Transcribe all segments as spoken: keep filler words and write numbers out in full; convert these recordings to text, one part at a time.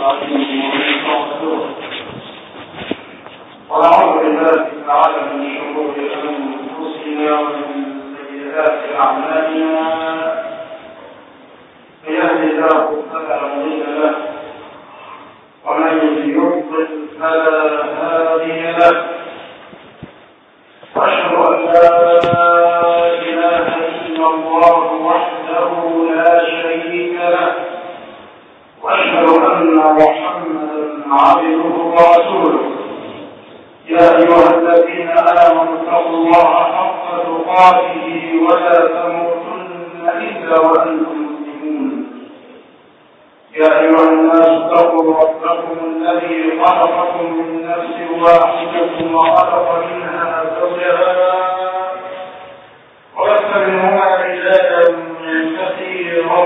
ونعوذ بالله تعالى من شرور انفسنا ومن سيئات اعمالنا. من يهد الله فلا مضل له ومن يضلل فلا هادي له. واشهد ان لا اله الا الله وحده لا شريك له، واشهد ان محمدا عبده ورسوله. يا ايها الذين امنوا اتقوا الله حق تقاته ولا تموتن الا وانتم مسلمون. يا ايها الناس اتقوا ربكم الذي خلقكم من نفس واحده وخلق منها زوجها وبث منهما رجالا كثيرا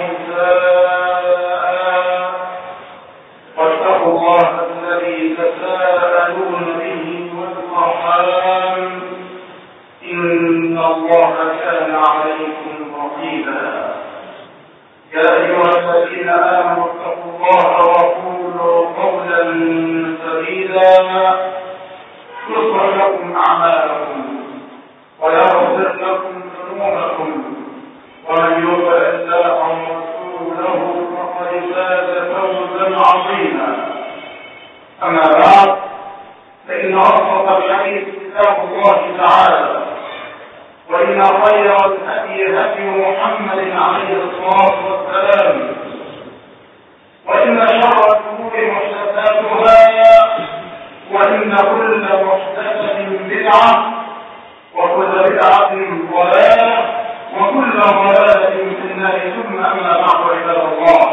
ونساء، واتقوا الله الذي تساءلون به والارحام ان الله كان عليكم رقيبا. يا ايها الذين امنوا اتقوا الله وقولوا قولا سديدا يصلح لكم اعمالكم ويغفر لكم ذنوبكم، ومن يطع الله ورسوله فقد فاز فوزا عظيما. اما بعد، فان اصدق الحديث كتاب الله تعالى، وان خير الهدي هدي محمد عليه الصلاه والسلام، وان شر الامور محدثاتها، وان كل محدثه بدعه، وكل بدعه ضلاله، وكل ضلاله في النار. ثم اما بعد، عباد الله،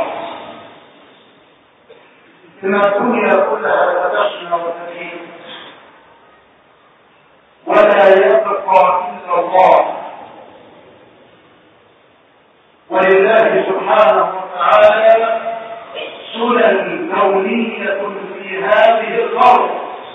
ان الدنيا كلها تفنى وتزيد، ولا يبقى الا الله. ولله سبحانه وتعالى سنن كونيه في هذه الارض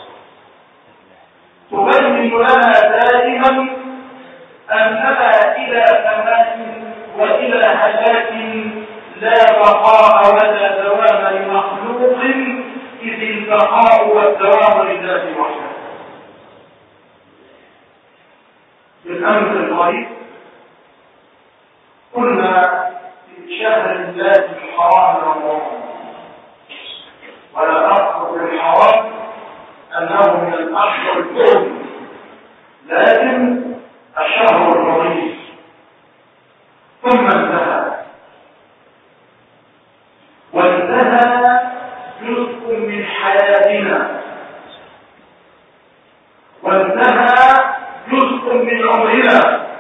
تبين لنا دائما اننا الى ثمان والى هلاك لا بقاء ولا دوام لمخلوق، اذ البقاء والدوام لله وحده. بالامس القريب كنا في شهر الله الحرام رمضان، ولا اذكر بالحرام انه من الاشهر الحرم، لكن الشهر الرئيس ثم انتهى، وانتهى جزء من حياتنا، وانتهى جزء من عمرنا.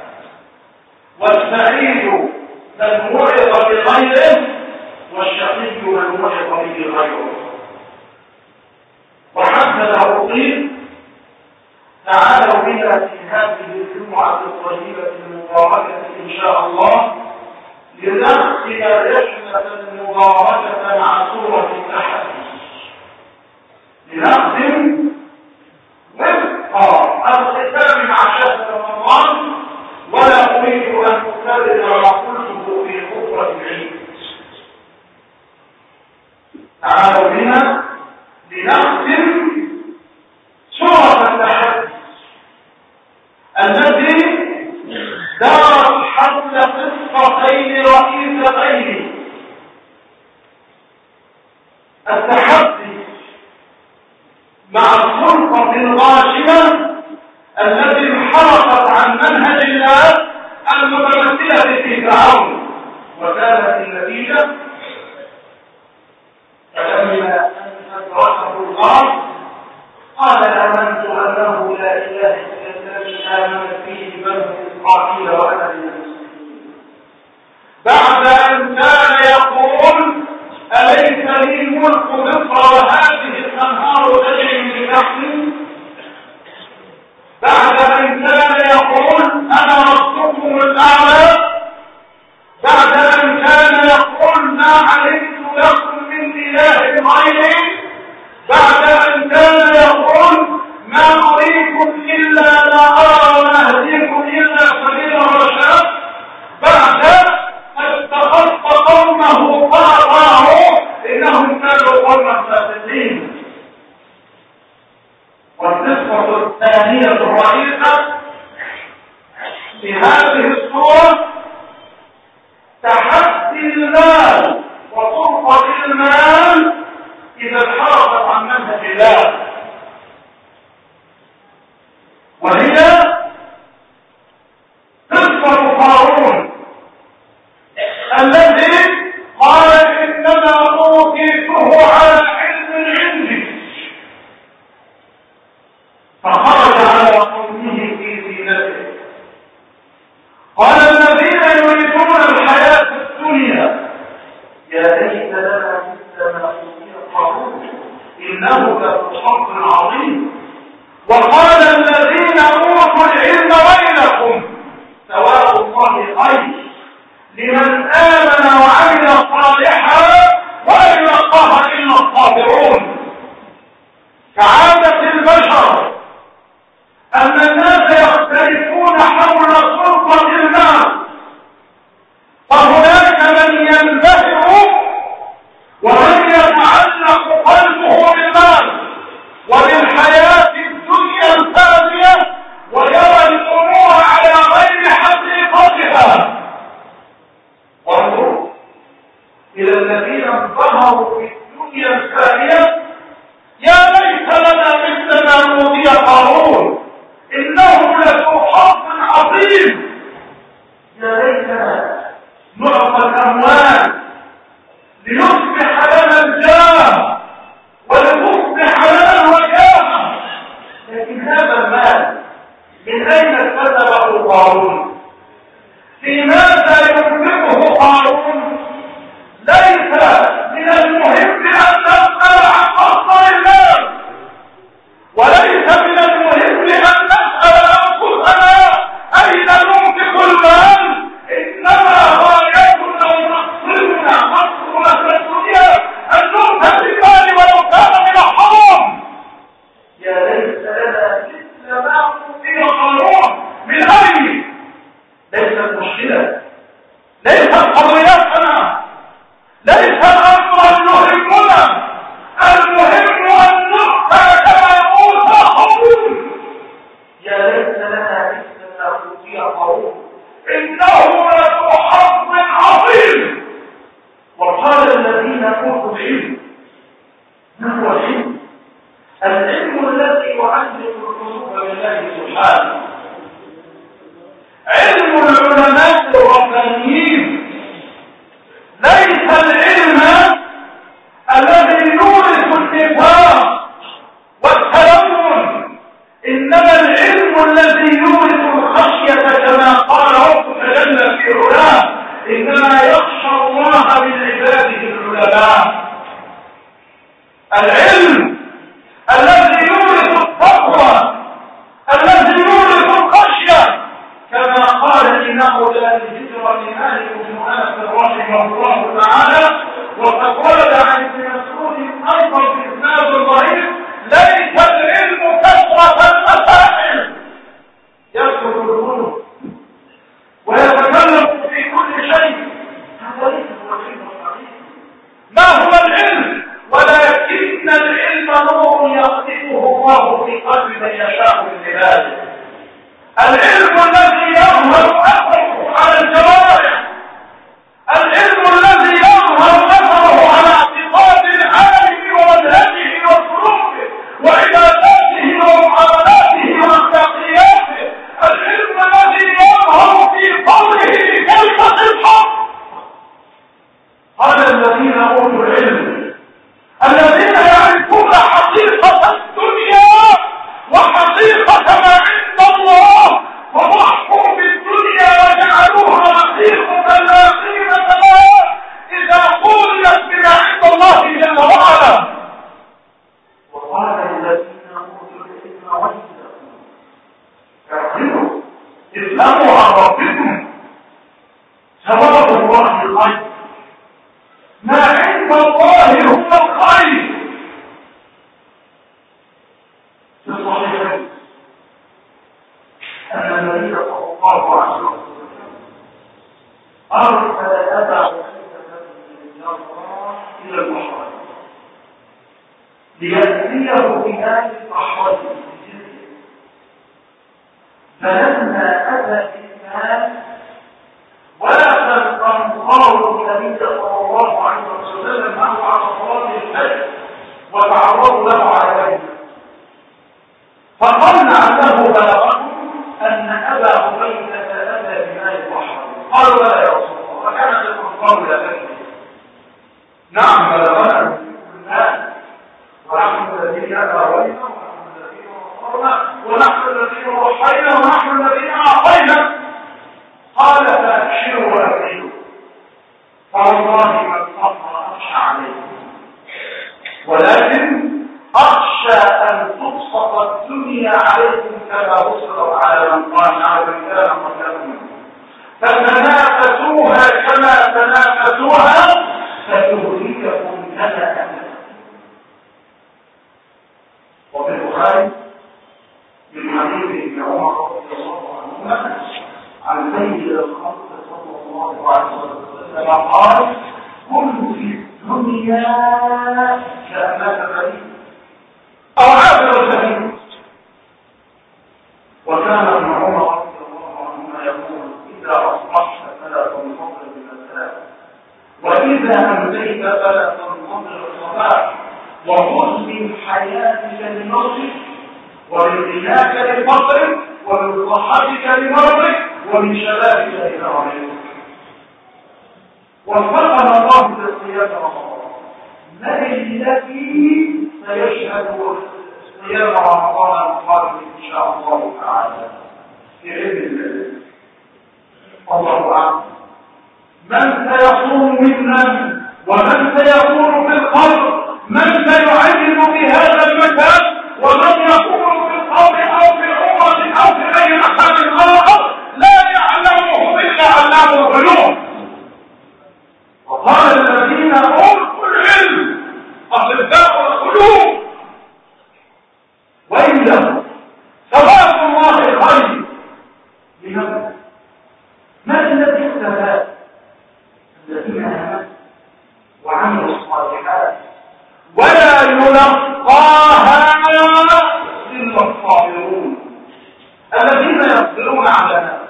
والسعيد من وعظ بغيره، والشقي من وعظ به غيره. وحتى لو قيل تعالوا بنا في هذه الجمعة الطيبة المباركة إن شاء الله لنختم رحلة مباركة مع سورة التحدي، لنختم وفق الختام مع شهر رمضان. ولا أريد أن أكرر ما قلته في خطبة العيد. تعالوا بنا لنختم سورة التحدي التي دارت حول قصتين رئيستين: التحدي مع السلطة الغاشمة التي انحرفت عن منهج الله المتمثلة في فرعون، وكانت النتيجة فلما أدركه الغرب قال آمنت أنه لا إله إلا الذي آمنت به بنو إسرائيل وأنا من المسلمين. بعد أن كان يقول أليس لي ملك مصر وهذه الأنهار تجري من تحتي، بعد أن كان يقول أنا ربكم الأعلى، بعد أن كان يقول ما علمت لكم من إله غيري، بعد أن كان يقول ما أريكم إلا ما أرى وما أهديكم إلا سبيل الرشاد، هذه الصورة تحدي المال وسلطة المال إذا انحرفت عن منهج الله، وهي قصة قارون الذي قال إنما أوتيته على علم عندي، فخرج على قومه في زينته. قال الذين يريدون الحياة الدنيا يا ليت لنا مثل ما أوتي قارون إنه لذو حظ عظيم. وقال الذين أوتوا العلم ويلكم ثواب الله خير لمن آمن وعمل صالحا ولا يلقاها إلا الصابرون. كعادة البشر أن الناس يختلفون حول سلطة المال، فهناك من ينبهر ومن يتعلق قلبه بالمال وبالحياة الدنيا الفانية ويرى الأمور على غير حقيقتها. وانظروا إلى الذين انبهروا في الدنيا الفانية يا ليت لنا مثل ما أوتي قارون إنه لذو حظ عظيم. يا ليتنا نعطى الأموال ليصبح لنا الجاه ولتصبح لنا الوجاهة، لكن هذا المال من أين اكتسبه قارون؟ في ماذا ينفقه قارون؟ ليس من المهم أن نسأل عن مصدر المال، وليس من المهم أن نسأل أنفسنا أين ننفق المال، إنما غايتنا ومقصدنا مقصودنا الدنيا أن ننفق المال ولو كان من الحرام. يا ليت لنا مثل ما أوتي قارون. من أين؟ ليست مشكلة، ليست قضيتنا، ليس الأمر أن يهمنا، المهم أن نؤتى كما أوتى قارون. يا ليت لنا مثل ما أوتي قارون إنه لذو حظ عظيم. وقال الذين أوتوا العلم ما هو العلم؟ العلم الذي يعلم القلوب بالله سبحانه، علم العلماء الربانيين، ليس العلم الذي يورث النفاق والتلون، إنما العلم الذي يورث الخشية كما قال ربك جل في علاه إنما يخشى الله من عباده العلماء. العلم الذي يورث التقوى، الذي يورث الخشية كما قال إنه لا الهجرة لمالك بن أنس رحمه الله تعالى. وقد ورد عن ابن مسعود أيضا في إسناد ضعيف ليس العلم كثرة المسائل يكثر الكتب ويتكلم في كل شيء، هذا ليس هو العلم الصحيح. ما هو العلم؟ ولكن العلم نور يقذفه الله في قلب من يشاء من عباده. العلم الذي يظهر أثره على الجوارح، العلم الذي يظهر أثره على اعتقاد العالم ومنهجه وسلوكه وعباداته ومعاملاته واخلاقياته، العلم الذي يظهر في قوله كلمة الحق. قال الذين أوتوا العلم الذين يعرفون حقيقة الدنيا وحقيقة ما عند الله وضحوا بالدنيا وجعلوها حقيقة لا قيمة لها إذا قولت بما عند الله جل وعلا. وقال الذين أوتوا العلم ويلكم اعقلوا اسلموا عن ربكم ثواب الله الخير، ما عند الله هو الخير. في الصحيحين أن النبي صلى الله عليه وسلم أرسل أبا إلى البحر ليأتيه بماء الصحراء، فلما أتى بالماء أبشروا وأبشروا فوالله ما الصبر أخشى عليكم، ولكن أخشى أن تبسط الدنيا عليكم كما بسطت على من قال على من كان قبلكم، فتنافسوها كما تنافسوها فتهلككم كما أهلكتم. وفي البخاري من حديث ابن عمر رضي الله عنهما عن سيد الخلق صلى الله عليه وسلم قال: كن في الدنيا كأنك غريب أو عابر سبيل. وكان ابن عمر رضي الله عنهما يقول: إذا أصبحت فلا تنتظر المساء، وإذا أمسيت فلا تنتظر الصباح، وخذ من حياتك لنصرك، ومن غناك لفقرك، ومن صحتك لمرضك، ومن شبابك لهرمك. وفقنا الله بالصيام رمضان. من الذي سيشهد صيام رمضان القادم ان شاء الله تعالى في علم الله؟ الله اعلم. من سيصوم منا، ومن سيكون في القبر، من سيعلم بهذا المكان، ومن يكون في القبر او في العمره او في اي مكان اخر لا يعلمه الا علام الغيوب. وقال الذين اوتوا العلم اطباء القلوب وإلا ثواب الله خير. لماذا؟ ما الذي استفاد؟ الذين آمنوا وعملوا الصالحات ولا يلقاها إلا الصابرون. الذين يصبرون على نفسهم،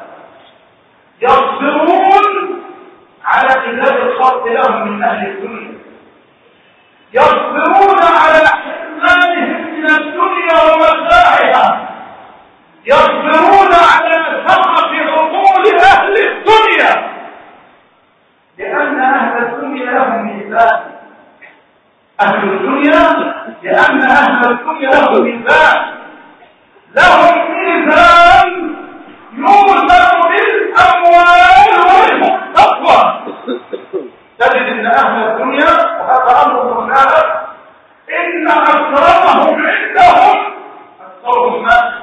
يصبرون على إزالة الخلق لهم من أهل الدنيا، يصبرون على حرمانهم من الدنيا ومتاعها، يصبرون على سقط عقول أهل الدنيا، لأن أهل الدنيا لهم ميزان. أهل الدنيا لأن أهل الدنيا لهم ميزان، لهم ميزان يوزن بالأموال والتقوى. تجد أن أهل الدنيا، وهذا أمر مشاهد، إن أكرمهم عندهم أكثرهم مالا،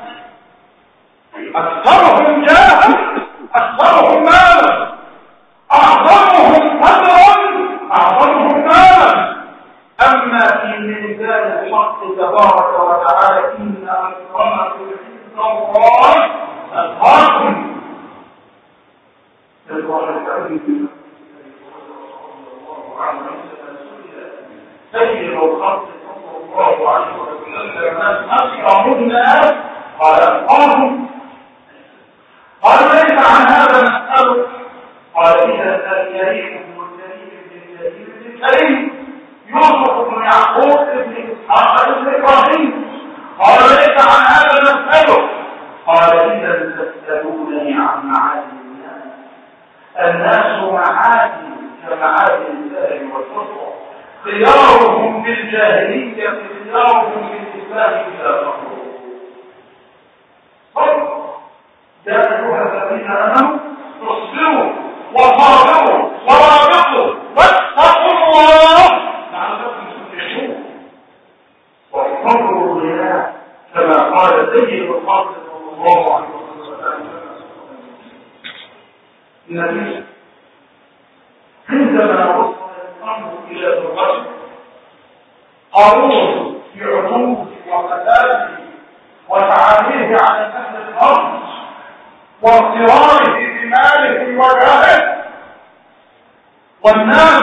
أكثرهم جاها، أكثرهم مالا، أعظمهم قدرا، أعظمهم مالا. أما في ميزان الحق تبارك وتعالى إن أكرمكم عند الله أتقاكم. سيد الخلق صلى الله عليه وسلم من أكرم الناس قال أتقاهم. قال: ليس عن هذا نسألك. قال: إذا الكريم والكريم بالكريم بالكريم يوسف بن يعقوب بن إسحاق بن إبراهيم. قال: ليس عن هذا نسألك. قال: إذا تسألونني عن معادن الناس. الناس معادن كمعادن الذهب والفضة، خيارهم في الجاهلية خيارهم في الإسلام إذا فقروا. صدق يا أيها الذين آمنوا اصبروا وصابروا ورابطوا واتقوا الله لعلكم تفلحون. واحفظوا الغناء كما قال سيد الخلق صلى الله عليه وسلم. النبي عندما وصل الأمر إلى الرجل قارون في عدوه وقتاله وتعاليه على أهل الأرض واغتراره بماله وجاهه، والناس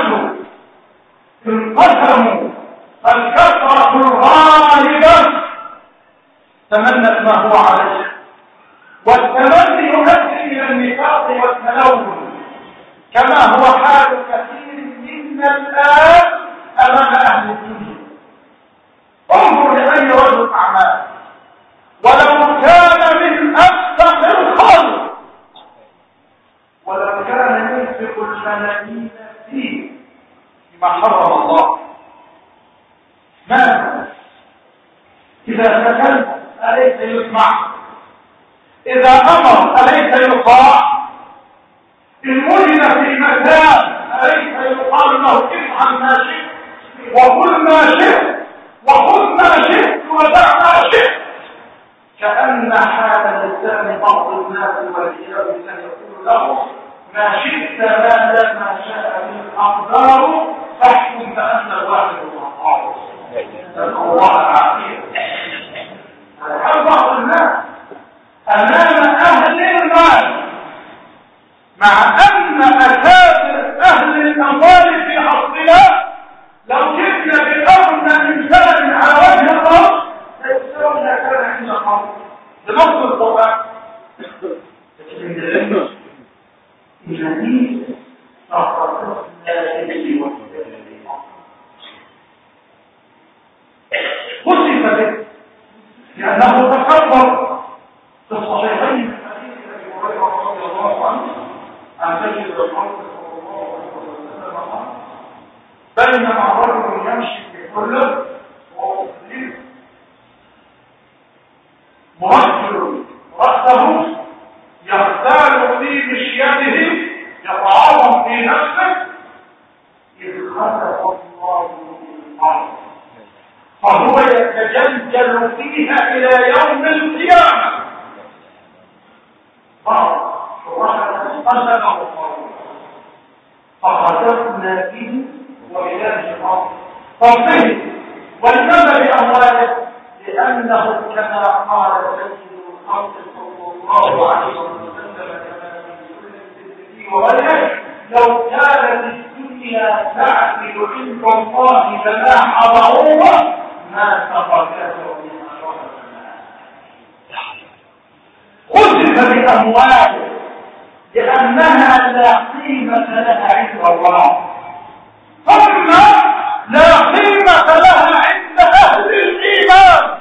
انقسموا، الكثرة الغالبة تمنت ما هو عليه، والتمني يؤدي إلى النفاق والتلون كما هو حال كثير منا الآن أمام أهل الدنيا. انظر لأي رجل أعمال ولو كان من أفسق الخلق، ولو كان ينفق الملايين فيه بما حرم الله، ماذا؟ إذا تكلم أليس يسمع؟ إذا أمر أليس يطاع؟ الملك يقال له افعل ما شئت وقل ما شئت وخذ ما شئت ودع ما شئت، كأن حال لسان بعض الناس والعياذ بالله يقول له ما شئت ما دام ما شاء من الأقدار فاحكم فأنت الواحد الوهاب. نسأل الله العافية. هل بعض الناس أمام أهل المال مع أن أكابر أهل الأموال في عصرنا لو جئنا بأغنى إنسان على وجه الأرض ليستوي لا كان عند الأرض بنص القرآن، لكن العلم الجديد أخرجنا إليه خسف به لأنه تكبر في الصحيحين من حديث أبي هريرة رضي الله عنه أن تجد الحق صلى الله عليه وسلم بينما رجل يمشي في كله وهو مسلم مرجل رأسه يختال في مشيته يتعاظم في نفسه إذ خلق الله من الأرض فهو يتجلجل فيها إلى يوم القيامة. فخسفنا به وإليه الأرض فصيه ولماذا بأمواله؟ لأنه كما قال سيد الخلق صلى الله عليه وسلم كما في وغيره لو كانت الدنيا تعدل عند الله جناح بعوضة ما سقى كافر من أشرف خسف بأمواله لأنها لا قيمة لها عند الله، ثم لا قيمة لها عند أهل الإيمان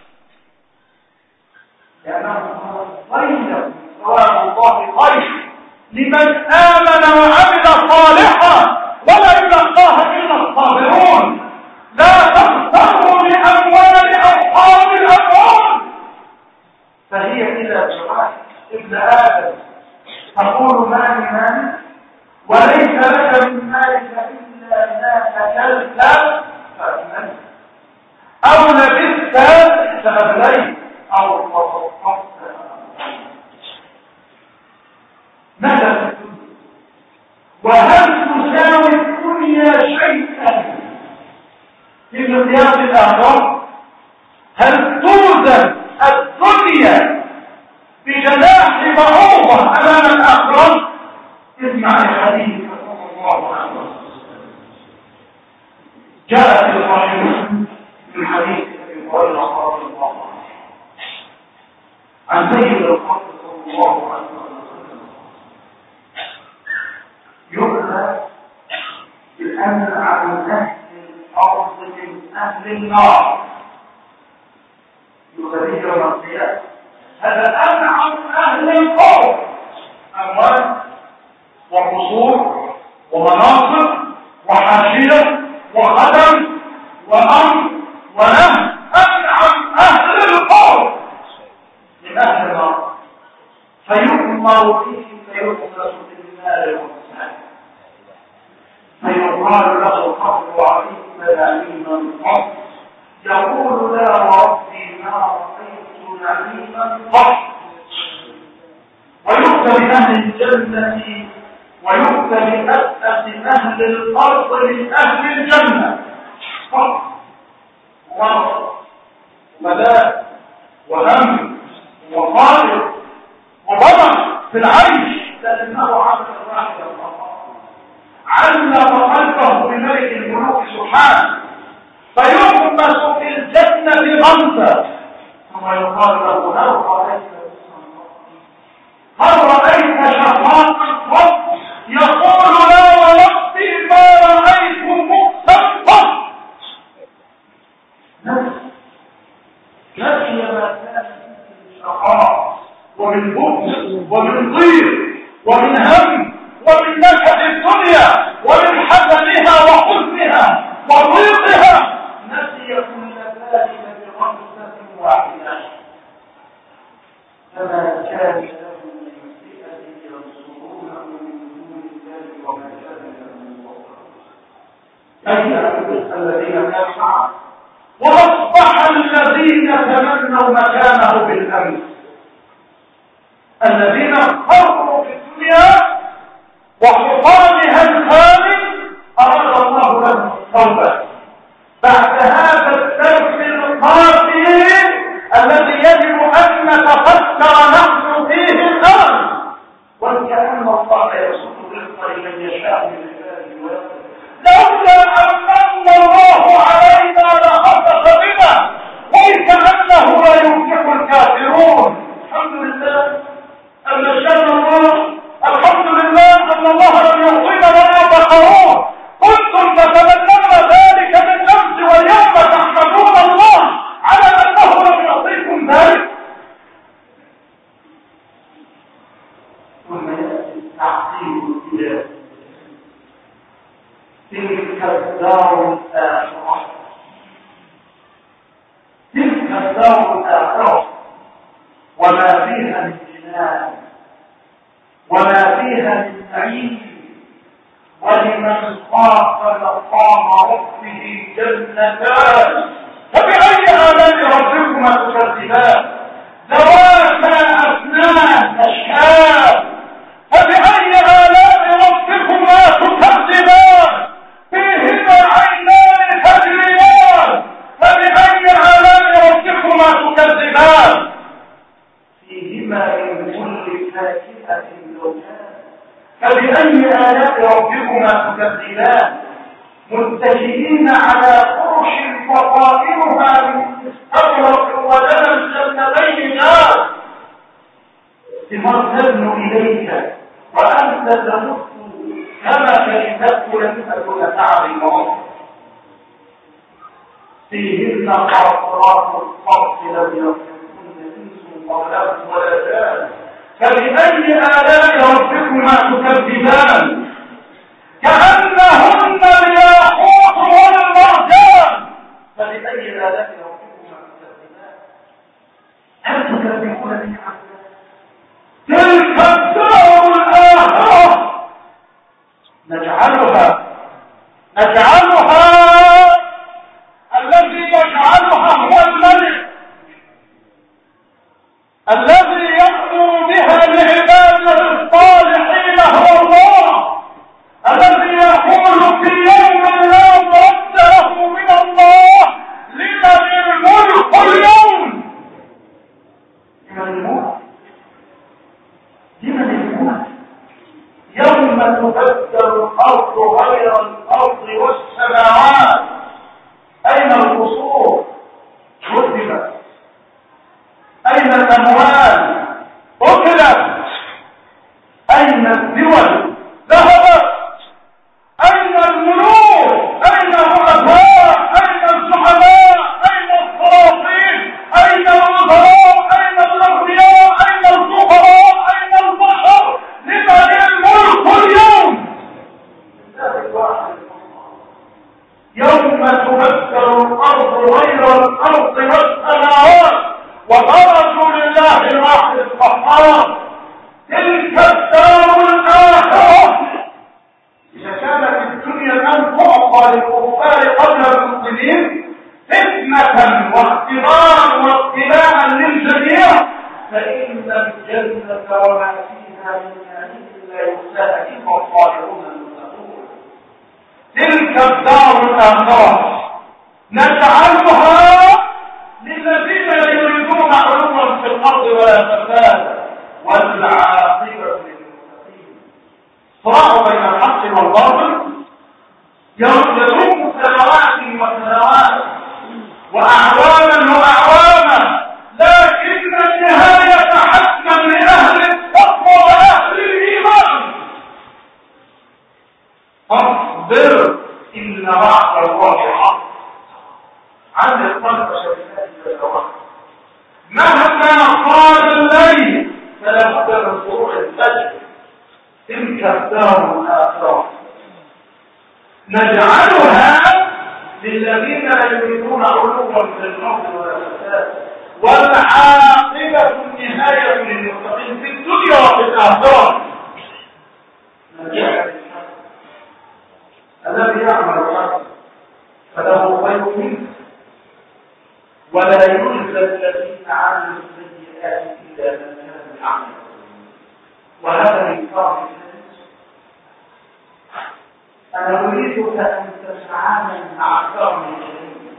لأنه طيب ثواب الله خير لمن آمن وعمل صالحا ولا يلقاها إلا الصابرون. لا تغتروا بأموال أصحاب الأموال فهي إلى جماعة ابن آدم تقول مالي مالي وليس لك من مالك إلا ما أكلت فأمنت أو لبست فأبليت أو تصدقت. ماذا تكون؟ وهل تساوي الدنيا شيئا في مقياس الآخر؟ هل توزن الدنيا بجناح بعوضة أمام الآخرة؟ اسمع الحديث صلى الله عليه وسلم جاء في الصحيح في حديث أبي هريرة رضي الله عنه عن سيد الخلق صلى الله عليه وسلم يؤذى بأن عن أهل الأرض من أهل النار يؤذى يوم القيامة. هذا أنعم أهل الأرض أموال وقصور ومناصب وحاشية وخدم وأمر ونهي، أنعم أهل الأرض من أهل النار فيؤمر فيه فيخلص بالمال والسعي فيقال له قبل عليك نعيما قط يقول لا ربي ما رأيت نعيما قط. ويؤتى بأهل الجنة ويؤتى بأسأة أهل الأرض من أهل الجنة فقط ومرض وبلاء وهم وخالق وضمن في العيش لأنه عبد الواحد الله علق قلبه بملك الملوك سبحانه فيغمس في الجنة غمسة ثم يقال له هل رأيت هل رأيت شقاقا قط؟ يقول لا وربي ما رأيت مؤسا قط. نفي ما كان من شقاء ومن بؤس ومن ضيق ومن هم ومن نكد الدنيا ومن حزنها وحزنها وضيقها نسي كل ذلك بغمسة واحدة فما كان له من فئة ينصرونه من دون الله وما كان له من نصير. أي الذين كانوا معه، وأصبح الذين تمنوا مكانه بالأمس، الذين خرجوا في الدنيا وحطامها الخالد أراد الله لهم التوبة بعد هذا الدرس القاسي الذي يجب أن نتفكر نحن فيه الآن، وكأن الله يبسط الرزق لمن يشاء من عباده ويقدر. لولا أن من الله علينا لخسف بنا وكأنه لا يمكن الكافرون. الحمد لله أن شاء الله، الحمد لله أن الله لم يعطينا ولا بقرون. كنتم تتمنون ذلك من أمس واليوم تحمدون الله على أنه لم يعطيكم ذلك. ثم يأتي التعقيب إلى تلك الدار الآخرة، تلك الدار الآخرة وما فيها من جنان وما فيها من نعيم، ولمن خاف مقام ربه جنتان فبأي آلاء ربكما تكذبان ذواتا أفنان أشهاب فبأي آلاء ربكما تكذبان فيهما عينان تجريان فبأي آلاء ربكما تكذبان فيهما من كل فاكهة زوجان فبأي آلاء ربكما تكذبان متكئين على فرش فطائرها من استبرق ولنا الجنتين دار ثمار تدنو إليك وأنت تمت كما كشفته لم تكن تعلم فيهن قاصرات الطرف لم يكن انس قبلهم ولا جان فبأي آلاء ربكما تكذبان كأنهن الياقوت والمرجان فبأي آلاء ربكما تكذبان هل تكذبون به عبدا تلك الدار الآخرة نجعلها نجعلها الذي يجعلها هو الملك الذي يأمر بها لعباده الصالحين هو الله الذي يقول في يوم لا مرد له من الله لمن الملك اليوم لمن الملك لمن الملك يوم تبدل الأرض غير الأرض والسماوات أين القصور هدمت أين الأموال أكلت أين الدول ذهبت أين الملوك أين الرؤساء أين الزعماء أين السلاطين أين الوزراء أين الأغنياء أين الفقراء أين البشر لمن الملك اليوم يوم تبدل الأرض غير الأرض والسماوات وبرزوا لله الواحد القهار تلك الدار الآخرة إذا كانت الدنيا لم تعطى للكفار قبل المسلمين فتنة واختبارا وابتلاء للجميع فإن الجنة وما فيها من نعيم لا يخزاها إلا الصالحون المتقون تلك الدار الآخرة نجعلها للذين يريدون علوا في الأرض ولا فسادا والعاقبة للمتقين صراع بين الحق والباطل يضم سنوات وسنوات وأعواما وأعواما لكن النهاية حتما لأهل التقوى وأهل الإيمان فاصبر إن وعد الله حق عن القلب شركات الزواج مهما طال الليل فلا بد من طلوع الفجر تلك الدار الآخرة نجعلها للذين لا يريدون علوا في الأرض ولا فساد والعاقبة النهاية للمتقين في الدنيا وفي الآخرة الذي يعمل الحق خير منه، ولا يلزم الذين عملوا السيئات إلا من كانوا يعملون. وهذا إنكار الناس. أنا أريدك أن تتعامل مع كرم الكريم،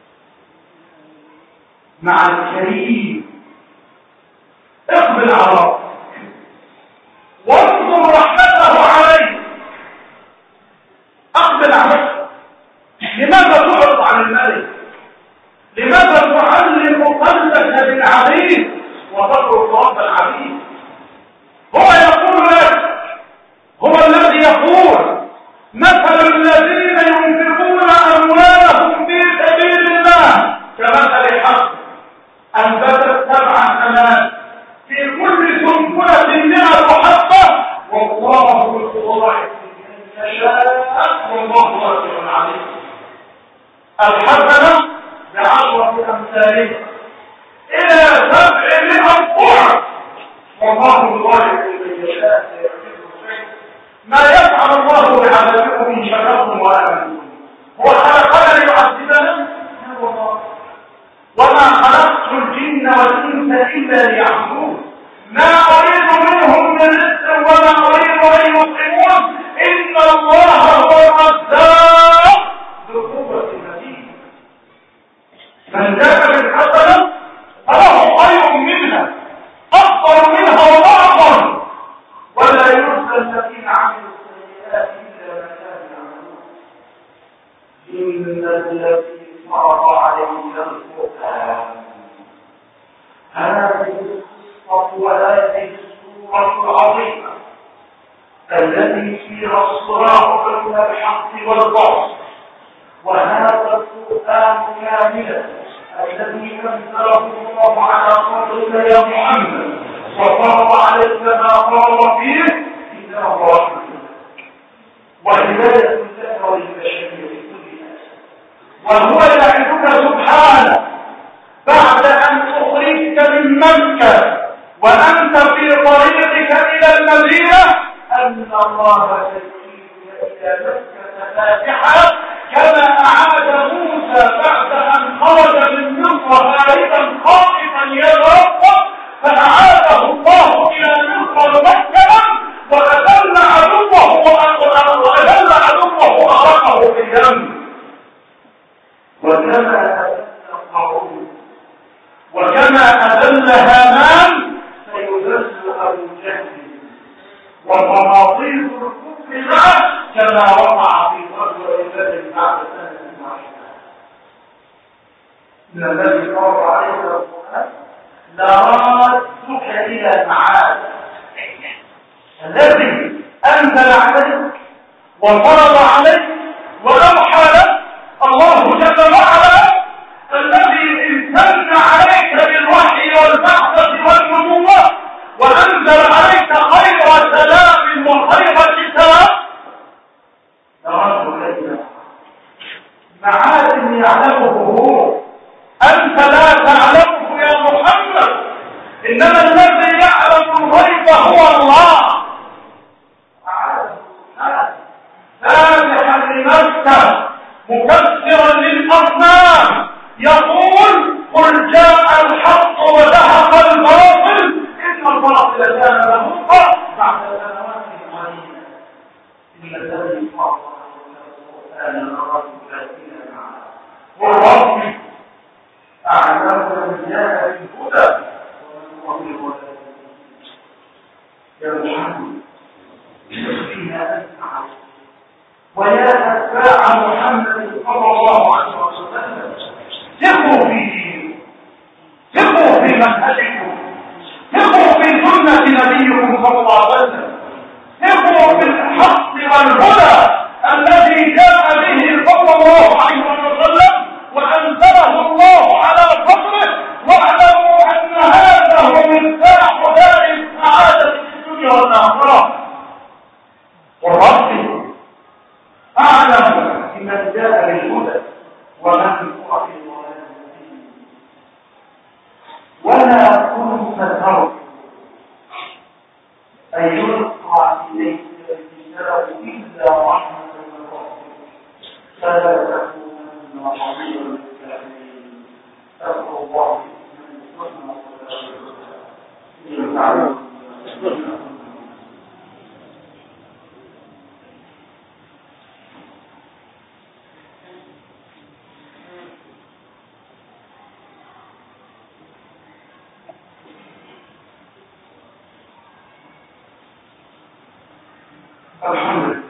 مع الكريم، اقبل على ربك وانظر رحمته عليك. اقبل عليك. لماذا تعرض عن الملك؟ لماذا تعلم قلبك بالعبيد وتترك رب العبيد؟ هو يقول لك، هو الذي يقول مثل الذين ينفقون اموالهم في سبيل الله كمثل حب انبتت سبع سنوات في كل سنبلة مئة حبة والله بالضعف يشاء والله واسع عليم. الحسنة بعشرة أمثالها إلى سبعمائة ضعف والله بالضعف يشاء. ما يفعل الله بعذابكم إن شكرتم وآمنتم؟ هو خلقنا ليعذبنا؟ لا والله. وما خلقت الجن والإنس إلا ليعبدون ما أريد منهم من رزق وما أريد أن يطعمون إن الله هو الرزاق ذو القوة المتين. من جاء بالحسنة فله خير منها أفضل منها وأعظم، ولا يرسل الذين عملوا السيئات إلا ما كانوا يعملون. إن الذي فرض عليهم القرآن هذه القصة وهذه السورة العظيمة التي فيها الصراع بين الحق والباطل، وهذا القرآن كاملا الذي أنزله الله على صدرك يا محمد وفرض عليك ما فرض فيه كتاب رحمة وهداية لك وللبشرية كلها. وهو يعدك سبحانه بعد أن أخرجت من مكة وأنت في طريقك إلى المدينة أن الله سيجيبك إلى مكة فاتحة كما أعاد موسى بعد أن خرج من مصر هاربا خائفا يغرق فأعاده الله إلى مصر مكة وأذل عدوه وأذل عدوه وأغرقه في اليم. وكما أذل قارون وكما أذل هامان سيذل أبو جهل وطراطيل الكفر معه كما وقع في غزوة بدر بعد سنة واحدة. إن الذي قال عليه القرآن لرادك إلى المعاد الذي أنزل عليك وفرض عليك وأوحى لك الله جل وعلا، الذي امتن عليك بالوحي والبعثة والنبوة وأنزل عليك خير سلام وخير كتاب. لرادك إلى معاد يعلمه هو، أنت لا تعلمه يا محمد، إنما الذي يعلم الغيب هو الله. فاتحا لمكة مكسرا للأصنام يقول قل جاء الحق وزهق الباطل إن الباطل كان زهوقا بعد سنوات قليلة. إن الذي فرض القرآن الرجل الذين معه والرب أعلم من جاء بالهدى يا محمد فيها أسمع ويا أتباع محمد صلى الله عليه وسلم ثقوا في دينكم، ثقوا في منهجكم، ثقوا في سنة نبيكم صلى الله عليه وسلم، ثقوا بالحق والهدى الذي جاء به صلى الله عليه وسلم وأنزله الله على صدره. واعلموا أن هذا هو مفتاح دار السعادة في الدنيا والآخرة. والرب أعلم بمن جاء بالهدى ومن هو في الضلال المبين. ولا كنت ترجو أن يلقى إليك الكتاب إلا رحمة من ربك فلا تكونن ظالما. الحمد لله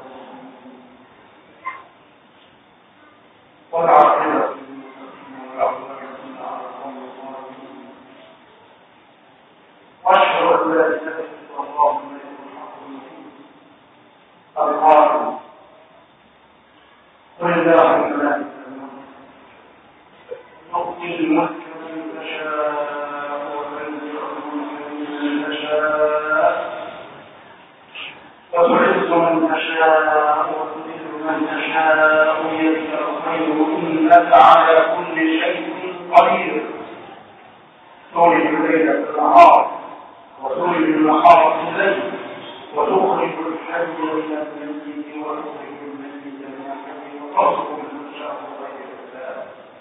والعاقبة واشهد ان لا اله الا الله القائل قل اللهم مالك الملك تؤتي الملك من تشاء وتنزع الملك من تشاء وتعز من تشاء وتذل من تشاء بيدك الخير انك على كل شيء قدير تولج الليل في النهار وتولج النهار في الليل وتخرج الحي من الميت وتخرج الميت من الحي وترزق من تشاء بغير حساب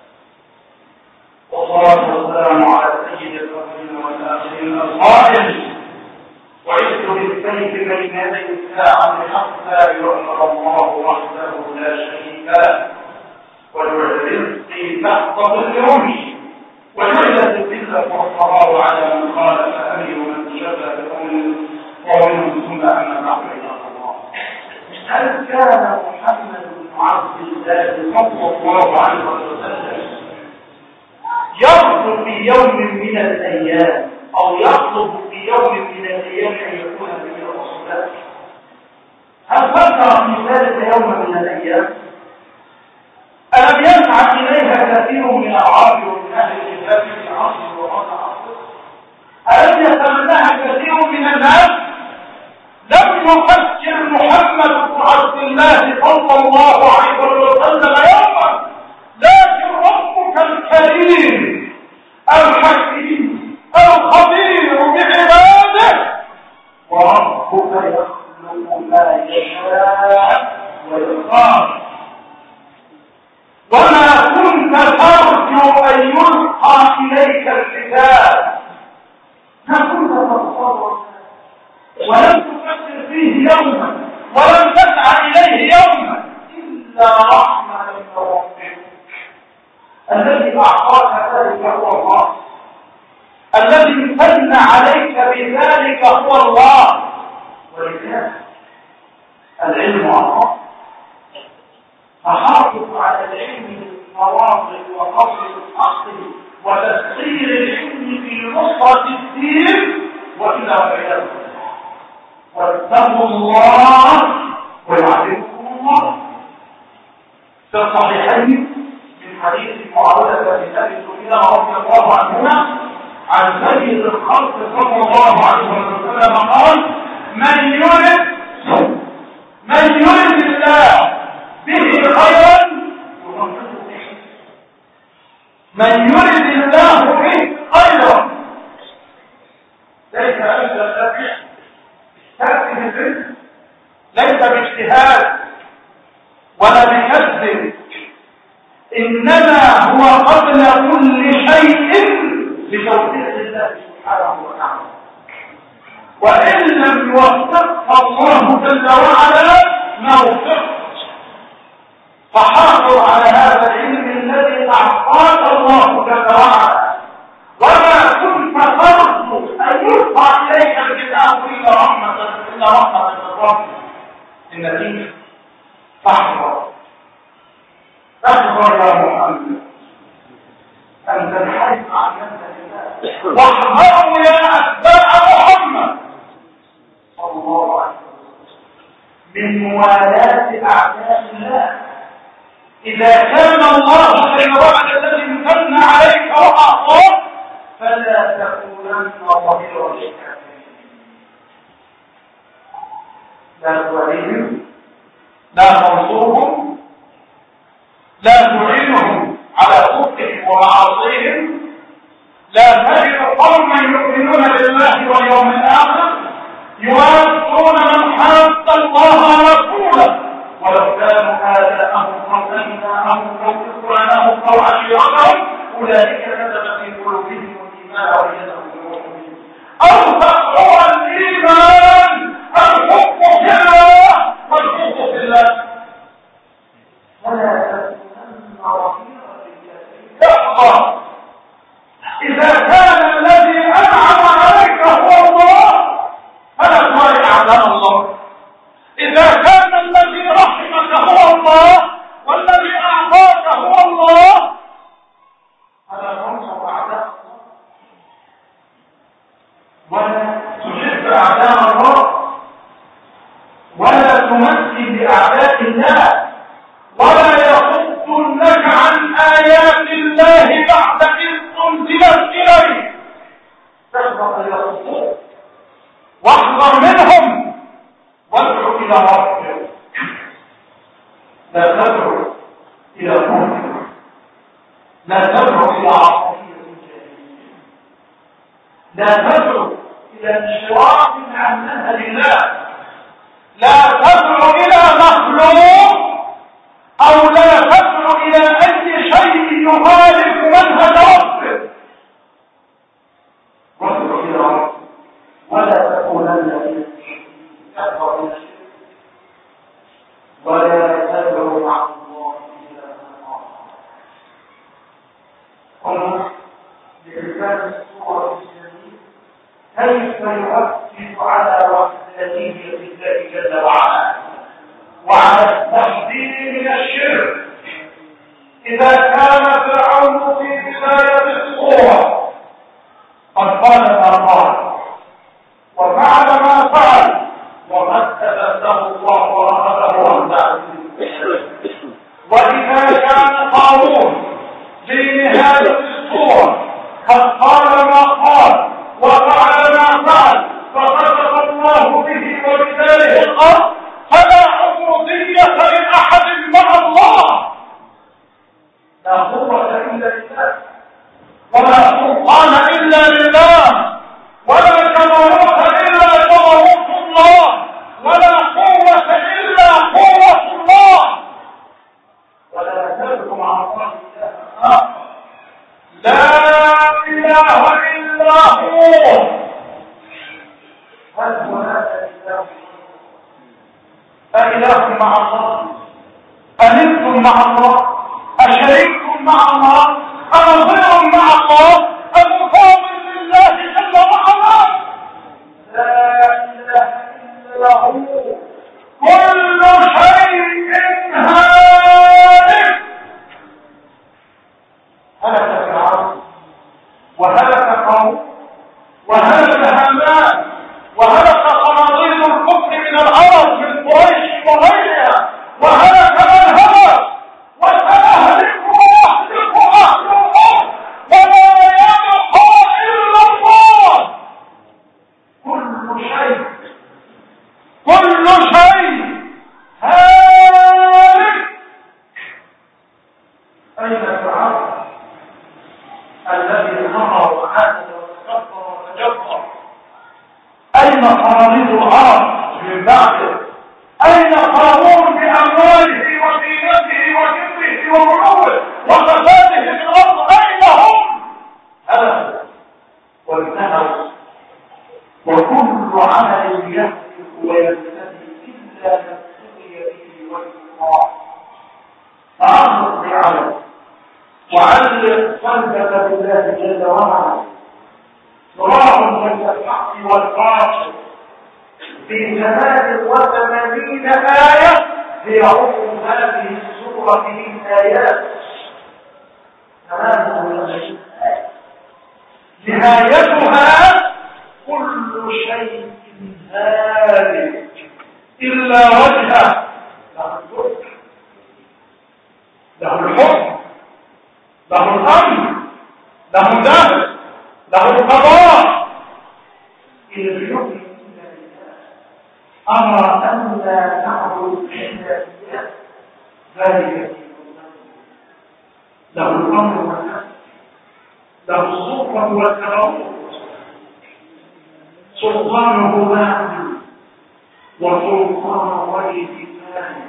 والصلاه والسلام على سيد الاولين والاخرين القائل وعدت بالسيف بين يدي الساعه حتى يؤمر الله وحده لا شريك له وجعل رزقي تحت ظل رمحي وجعلت الذله والقرار على من خالف امري ومن شبه بامر ومنهم ثم أما بعد عباد الله. هل كان محمد بن عبد الله صلى الله عليه وسلم يطلب في يوم من الأيام أو يطلب في يوم من الأيام أن يكون من الصلاة؟ هل فكر في ذلك يوم من الأيام؟ ألم يسعى إليها كثير من العرب ومن أهل الكتاب في عصر وغير عصر؟ ألم يتمناها كثير من الناس؟ لم يفكر محمد بن عبد الله صلى الله عليه وسلم يوما، لكن ربك الكريم الحكيم الخبير بعباده وربك يخلق ما يشاء ويختار وما كنت ترجو ان يلقى اليك الكتاب ما كنت تتصور ولم تفكر فيه يوما ولم تسعى اليه يوما الا رحمه من ربك. الذي اعطاك ذلك هو الله، الذي امتن عليك بذلك هو الله. ولذلك العلم الله، فحافظ على العلم بالمواقف وقصد الحق وتسخير العلم في نصرة الدين وإلى غيره. واتقوا الله ويعلمكم الله. في الصحيحين من حديث معاوية بن أبي سفيان رضي الله عنهما عن سيد الخلق صلى الله عليه وسلم قال: من يرد من يرد الله به خيرا ينفذه به. من يرد الله به خيرا ليس أجل الأبيع تأتي بالرزق، ليس باجتهاد ولا بكسب، إنما هو قبل كل شيء بتوفيق الله سبحانه وتعالى. وإن لم يوفقك الله جل وعلا ما وفقت. فحافظ على هذا العلم الذي أعطاك الله جل وعلا، وما كنت ترجو أن يرفع إليك الكتاب إلا رحمة إلا رحمة من ربك. النتيجة فاحذر فاحذر يا محمد أن تنحرف عن نفسك الله، واحذروا يا أتباع محمد صلى الله عليه وسلم من موالاة أعداء الله. إذا كان الله جل وعلا الذي امتن عليك وأعطاك فلا تكونن ظهيرا للكافرين. لا توليهم، لا تنصرهم، لا تعينهم على كفرهم ومعاصيهم. لا تجد قوما يؤمنون بالله واليوم الآخر يوافقون من حاد الله ورسوله ولو كانوا آباءهم أو أبناءهم أو إخوانهم أو عشيرتهم أولئك كتب في قلوبهم الإيمان وأيدهم بروح منه. أوثق هو الإيمان الحب في الله والحب في الله. ولا تكونن رفيقا للكافرين. احذر إذا كان الذي أنعم عليك هو الله فلا تطالع أعداء الله، إذا كان الذي رحمك هو الله والذي أعطاك هو الله فلا تنصر أعداء ولا تحب أعداء الله ولا تمثل لأعداء الله ولا يصدنك عن آيات الله بعد إذ أنزلت إليك تسبق إلى الصدور واحذر منهم وادعو إلى ربك لا تدعو إلى كفر لا تدعو إلى عصبية جاهلية لا تدعو إلى انشراح عن منهج الله لا تدعو إلى مخلوق أو لا تدعو إلى أي شيء يخالف منهج ربك وادعو إلى ربك ولا تكونن من تدعو إلى الشرك ولا تدعو مع الله إلها آخر قلنا لإنسان الصورة الجميل كيف يؤكد على وحدانية الله جل وعلا وعلى التحذير من الشرك إذا كان فرعون في بداية الصورة قد قال ما قال وفعل ما فعل ومثل له الله ورحمه عن ذلك وإذا كان قارون في نهاية الصورة قد قال ما قال وفعل ما فعل فخسف الله به وبداره الأرض فلا عبودية لأحد مع الله لا قوة إلا لله ولا سلطان إلا لله ولا جبروت إلا جبروت الله ولا قوة إلا قوة الله ولا تدعو مع الله إلها لا إله إلا هو هل هناك إله أإله مع الله أنتم مع الله أشريكم مع الله أنظر مع الله أمفاضل لله جل وعلا لا إله إلا هو كل شيء هالك هلك فرعون وهلك قوم وهلك هامان وهلك قناطير الكفر من العرب من قريش وغيرها وهلك من هلك وسيهلك ويهلك أهلهم ولا يبقى إلا الله كل شيء كل شيء هالك أين فرعون الذي نهر وعاد وتكبر وتجبر أين قراريط العرب من بعده أين قارون بأمواله وزينته وكبره وغلوه وفساده في الأرض أين هم هذا وانتهوا وكل عمل يهلك وينتهي إلا من سقي به وجه الله فأخذ بعمله وعلق قلبك بالله جل وعلا صراع بين الحق والباطل في ثمان وثمانين آية في عمر هذه السورة من آيات ثمان وثمانين آية نهايتها كل شيء هالك إلا وجهه له الملك له الحكم له الأمر له النهي له القضاء إلى الحكم إلا لله أمر أن لا نعبد إلا إياه ذلك له الأمر والنهي له السلطة والكرامة سلطانه باطل وسلطان غير ثاني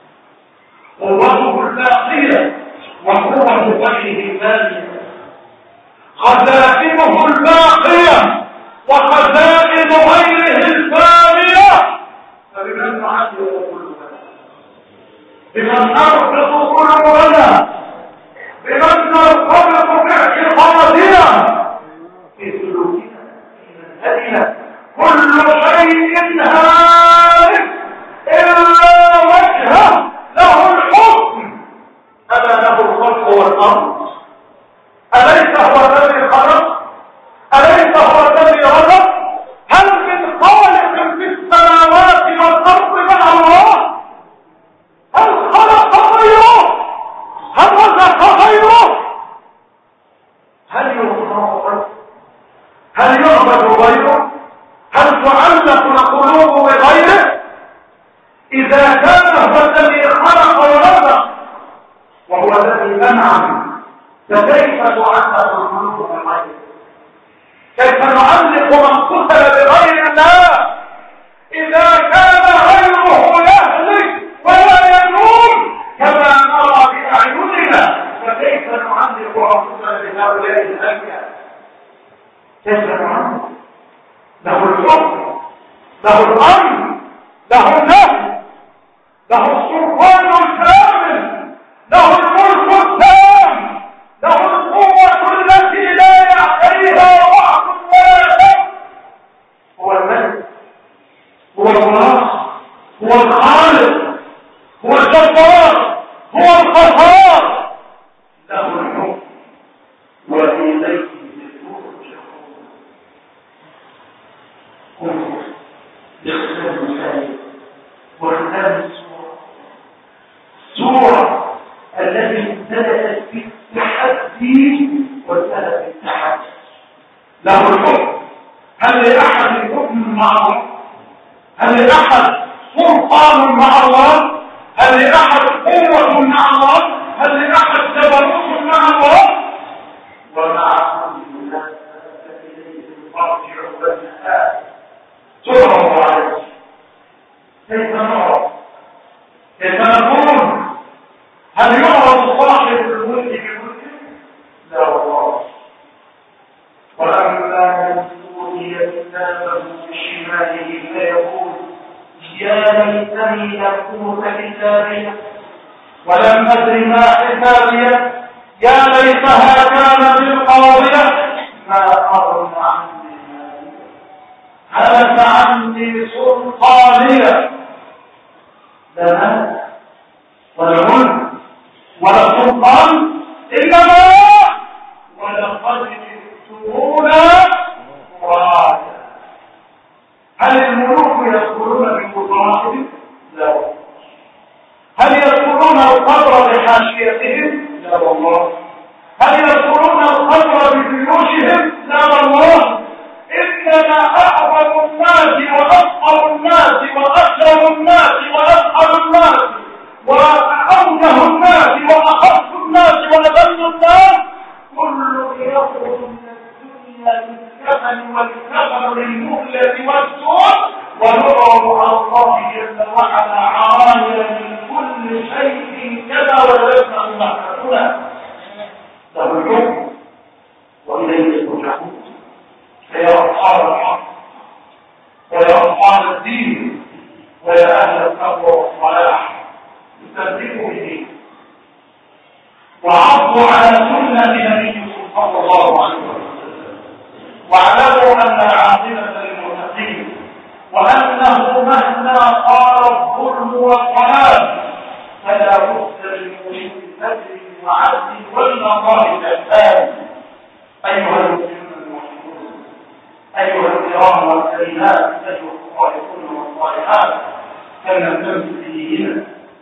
قوته الباقية وقوة غيره ثانية خزائنه الباقية وخزائن غيره الفانية فبمن نعبد قلوبنا بمن نربط قلوبنا بمن نرتبط باعتقادنا في سلوكنا في منهجنا كل شيء هالك إذا كان هو الذي خلق ورزق وهو الذي أنعم، فكيف تعلق القلوب بالغير؟ كيف نعلق من قتل بغير الله إذا كان غيره يهلك ولا ينوم كما نرى بأعيننا؟ فكيف نعلق أنفسنا بهؤلاء الأنبياء؟ كيف نعلق؟ له الحكم، له الأمر، له النهي، له السلطان الكامل، له الملك التام، له القوة التي لا يعتريها ضعف ولا شك. هو الملك، هو الخلاق، هو الخالق، هو الجبار، هو القهار، له الحكم وإليه ترجعون. انظر باختلاف الآية واختلاف السورة. سورة التي ابتدأت بالتحدي وانتهت بالتحدي. له الحكم، هل لأحد حكم مع الله؟ هل لأحد سلطان مع الله؟ هل لأحد قوة مع الله؟ هل لأحد جبروت مع الله؟ ومع كل الناس إليه المرجع والمآب. سورة الله. كيف نعرف؟ كيف نقول؟ هل يعرف صاحب الملك بملكه؟ لا والله. وأما من أوتي كتابه بشماله فيقول يا ليتني لم أوت كتابيه ولم أدر ما حسابيه يا ليتها كانت القاضية ما أغنى عني ماليه هلك عني سلطانيه. لا مال ولا ملك ولا سلطان، إنما ولقد جئتمونا فرادا. هل الملوك يدخلون بقدراتهم؟ لا. هل يدخلون القبر بحاشيتهم؟ لا والله. هل يدخلون القبر بجيوشهم؟ لا والله. إنما أعظم الناس وأفقر الناس وأكرم الناس وأسعد الناس وأوجه الناس وأخف الناس وأذل الناس كل يخرج من الدنيا بالكفن والكفن للمهلة والسوء ونرى الله جل وعلا عاليا من كل شيء كما ولدنا المحكمة. له الحكم وإليه ترجعون. فيا أصحاب الحق ويا أصحاب الدين ويا أهل التقوى والصلاح استمسكوا به وعضوا على سنة نبيكم صلى الله عليه وسلم واعلموا أن العاقبة للمتقين وأنه مهما صار الظلم والضلال فلا بد للمريد الفجر وعدل والنظام الأسباب. أيها المسلمون المحبون، أيها الكرام والكريمات، أيها الصالحون والصالحات، فلنلتمس ديننا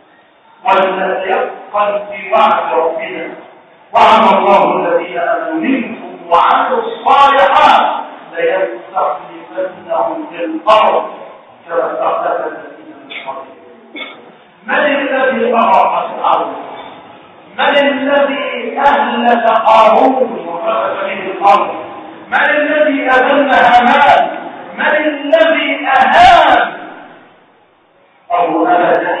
ولنتيقن في وعد ربنا. وعد الله الذين آمنوا منكم وعملوا الصالحات ليستخلفنهم في الأرض كما استخلف الذين من قبلهم. من الذي أغرق الأرض؟ من الذي أهلك قارون وخسف به الأرض؟ من الذي أذل هامان؟ من الذي أهان أبو أبا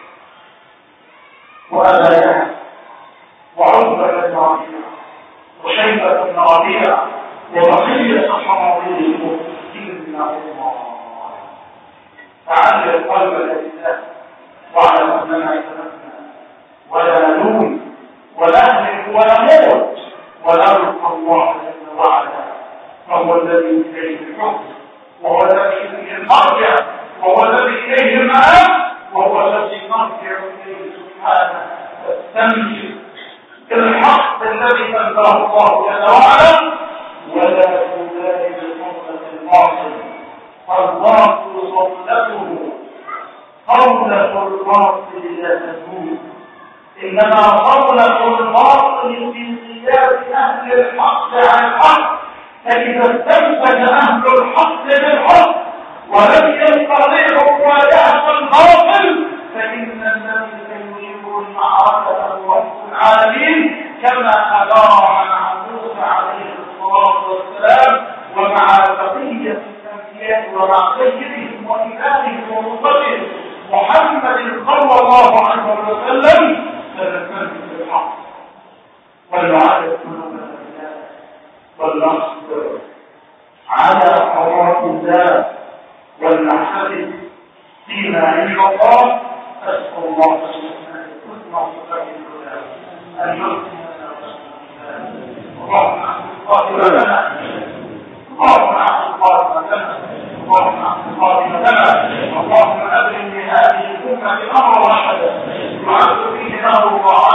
وأبا يحيى وعتبة بن ربيعة وشيبة بن ربيعة وبقية الصحابة إن الله تعالى القلب لله واعلم أننا يتمنى ولا نلوم ولا نهلك ولا نموت ونلقى الله جل وعلا فهو الذي إليه الحكم وهو الذي إليه المرجع وهو الذي إليه المآب وهو الذي نرجع إليه سبحانه واستمسك بالحق الذي أنزله الله جل وعلا ولا تبالي بسنة الباطل فالباطل سنته قولة الباطل لا تزول إنما قولة الباطل في انقياد أهل الحق عن الحق فإذا استمسك أهل الحق بالحق ولم يستطيعوا مواجهة الباطل فإن النبي سيجيب المعركة رب العالمين كما أدار مع موسى عليه الصلاة والسلام ومع بقية الأنبياء ومع سيدهم وإمامهم ورسولهم محمد صلى الله عليه وسلم فنتمسك بالحق ولنعرف قلوبنا بالله ولنصبر على حرمات الله ولنحتفل فيما عند الله. أسأل الله سبحانه كل معصية أن يرحمنا اللهم احفظ خاتمتنا اللهم احفظ خاتمتنا اللهم احفظ خاتمتنا اللهم أبرم لهذه الأمة أمر رشدا وأبرم فيه أمر